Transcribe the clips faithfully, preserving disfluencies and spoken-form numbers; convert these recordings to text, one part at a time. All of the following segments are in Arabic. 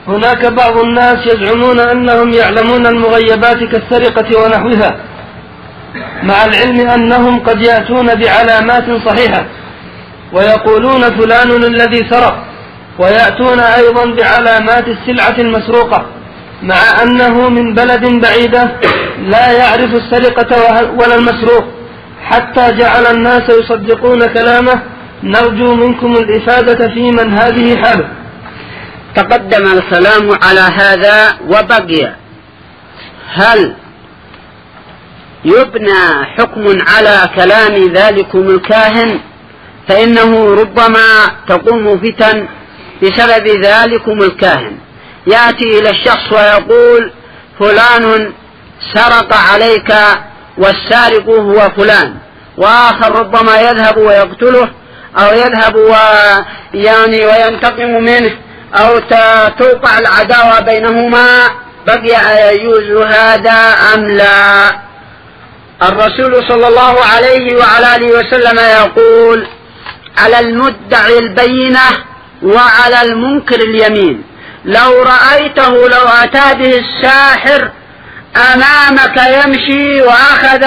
هناك بعض الناس يزعمون أنهم يعلمون المغيبات كالسرقة ونحوها، مع العلم أنهم قد يأتون بعلامات صحيحة ويقولون فلان الذي سرق، ويأتون أيضا بعلامات السلعة المسروقة، مع أنه من بلد بعيدة لا يعرف السرقة ولا المسروق، حتى جعل الناس يصدقون كلامه. نرجو منكم الإفادة في من هذه حاله. تقدم الكلام على هذا وبقي، هل يبنى حكم على كلام ذلكم الكاهن؟ فإنه ربما تقوم فتن بسبب ذلكم الكاهن، يأتي إلى الشخص ويقول فلان سرق عليك والسارق هو فلان، وآخر ربما يذهب ويقتله أو يذهب ويعني وينتقم منه أو توقع العداوة بينهما. بقي يجوز هذا أم لا؟ الرسول صلى الله عليه وعلى آله وسلم يقول على المدعي البينة وعلى المنكر اليمين. لو رأيته لو أتى به الساحر أمامك يمشي وأخذ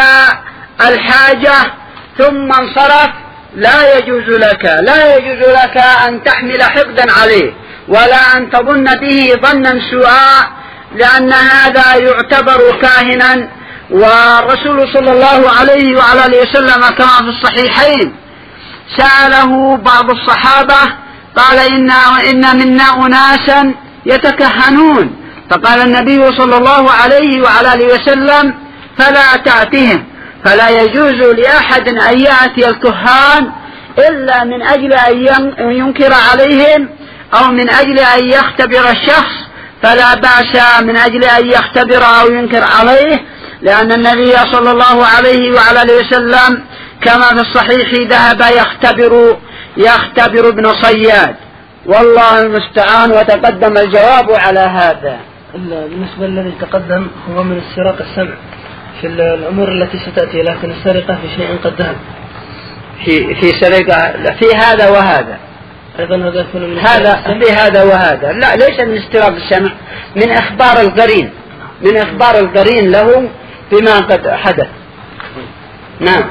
الحاجة ثم انصرف، لا يجوز لك لا يجوز لك أن تحمل حقدا عليه ولا أن تظن به ظنا سوءا، لأن هذا يعتبر كاهنا. والرسول صلى الله عليه وعلى آله وسلم كما في الصحيحين سأله بعض الصحابة قال إن, إن منا أناسا يتكهنون، فقال النبي صلى الله عليه وعلى آله وسلم فلا تأتهم، فلا يجوز لأحد أن يأتي الكهان إلا من أجل أن ينكر عليهم أو من أجل أن يختبر الشخص، فلا بأس من أجل أن يختبر أو ينكر عليه، لأن النبي صلى الله عليه وعلى آله وسلم كما في الصحيح ذهب يختبر يختبر ابن صياد، والله المستعان. وتقدم الجواب على هذا. بالنسبة للذي تقدم هو من السرقة السمع في الأمور التي ستأتي، لكن السرقة في شيء قد ذهب في في سرقة في هذا وهذا أيضا هذا يكون من هذا في هذا وهذا، لا ليس من استراق السمع، من إخبار القرين من إخبار القرين له بما قد حدث. نعم.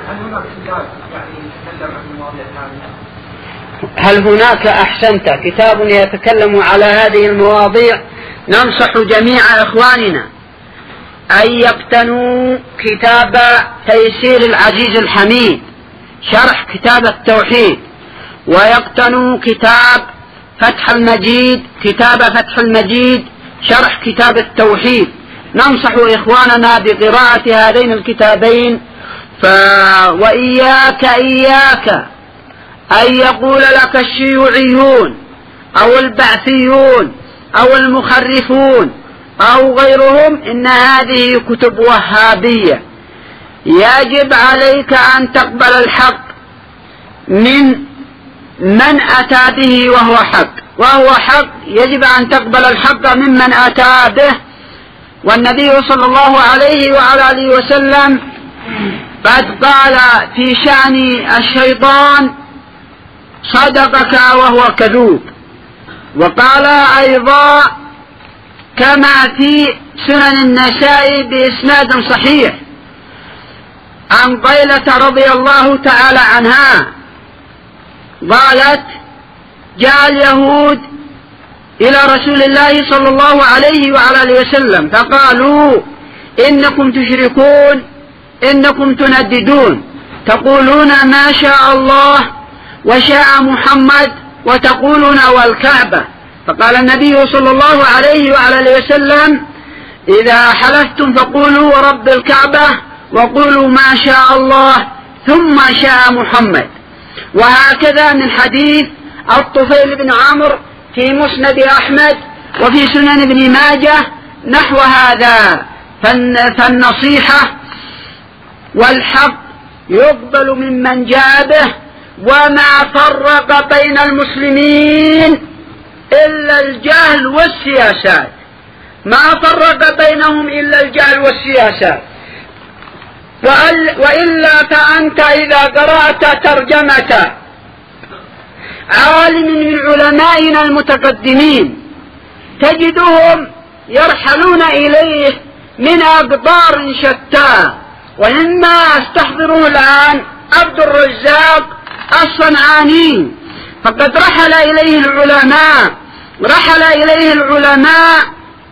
هل هناك أحسنت كتاب يتكلم على هذه المواضيع؟ ننصح جميع إخواننا أن يقتنوا كتاب تيسير العزيز الحميد شرح كتاب التوحيد، ويقتنوا كتاب فتح المجيد كتاب فتح المجيد شرح كتاب التوحيد. ننصح إخواننا بقراءة هذين الكتابين. ف... وإياك إياك أن يقول لك الشيوعيون أو البعثيون أو المخرفون أو غيرهم إن هذه كتب وهابية. يجب عليك أن تقبل الحق من من أتى به وهو حق، وهو حق يجب أن تقبل الحق ممن أتى به. والنبي صلى الله عليه وعلى آله وسلم قد قال في شأن الشيطان صدقك وهو كذوب، وقال أيضا كما في سنن النسائي بإسناد صحيح عن طيلة رضي الله تعالى عنها قالت جاء اليهود إلى رسول الله صلى الله عليه وعلى آله وسلم فقالوا إنكم تشركون إنكم تنددون، تقولون ما شاء الله وشاء محمد وتقولون والكعبة. فقال النبي صلى الله عليه وعلى آله وسلم إذا حلفتم فقولوا ورب الكعبة وقولوا ما شاء الله ثم شاء محمد. وهكذا من حديث الطفيل بن عمرو في مسند أحمد وفي سنن ابن ماجه نحو هذا. فالنصيحة والحق يقبل ممن جاء به، وما فرق بين المسلمين إلا الجهل والسياسات، ما فرق بينهم إلا الجهل والسياسات. وإلا فأنت إذا قرأت ترجمة عالم من علمائنا المتقدمين تجدهم يرحلون إليه من أقطار شتى. ومما استحضره الآن عبد الرزاق الصنعاني، فقد رحل إليه العلماء رحل إليه العلماء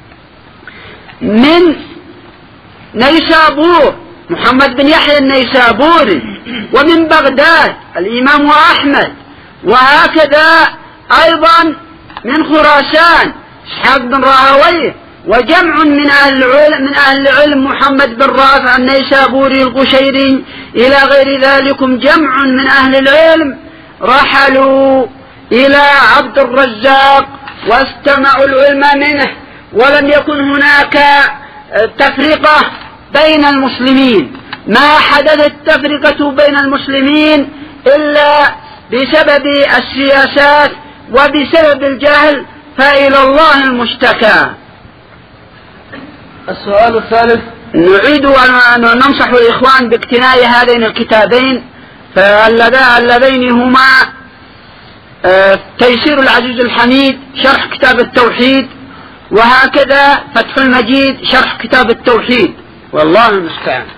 من نيسابور، محمد بن يحيى النيسابوري، ومن بغداد الإمام أحمد، وهكذا أيضا من خراسان إسحاق بن راهويه، وجمع من أهل العلم من أهل العلم محمد بن رافع النيسابوري القشيري إلى غير ذلكم جمع من أهل العلم رحلوا إلى عبد الرزاق واستمعوا العلم منه، ولم يكن هناك تفرقة بين المسلمين. ما حدثت تفرقة بين المسلمين إلا بسبب السياسات وبسبب الجهل، فإلى الله المشتكى. السؤال الثالث: نريد أن ننصح الإخوان باقتناء هذين الكتابين اللذين هما تيسير العزيز الحميد شرح كتاب التوحيد، وهكذا فتح المجيد شرح كتاب التوحيد، والله المستعان.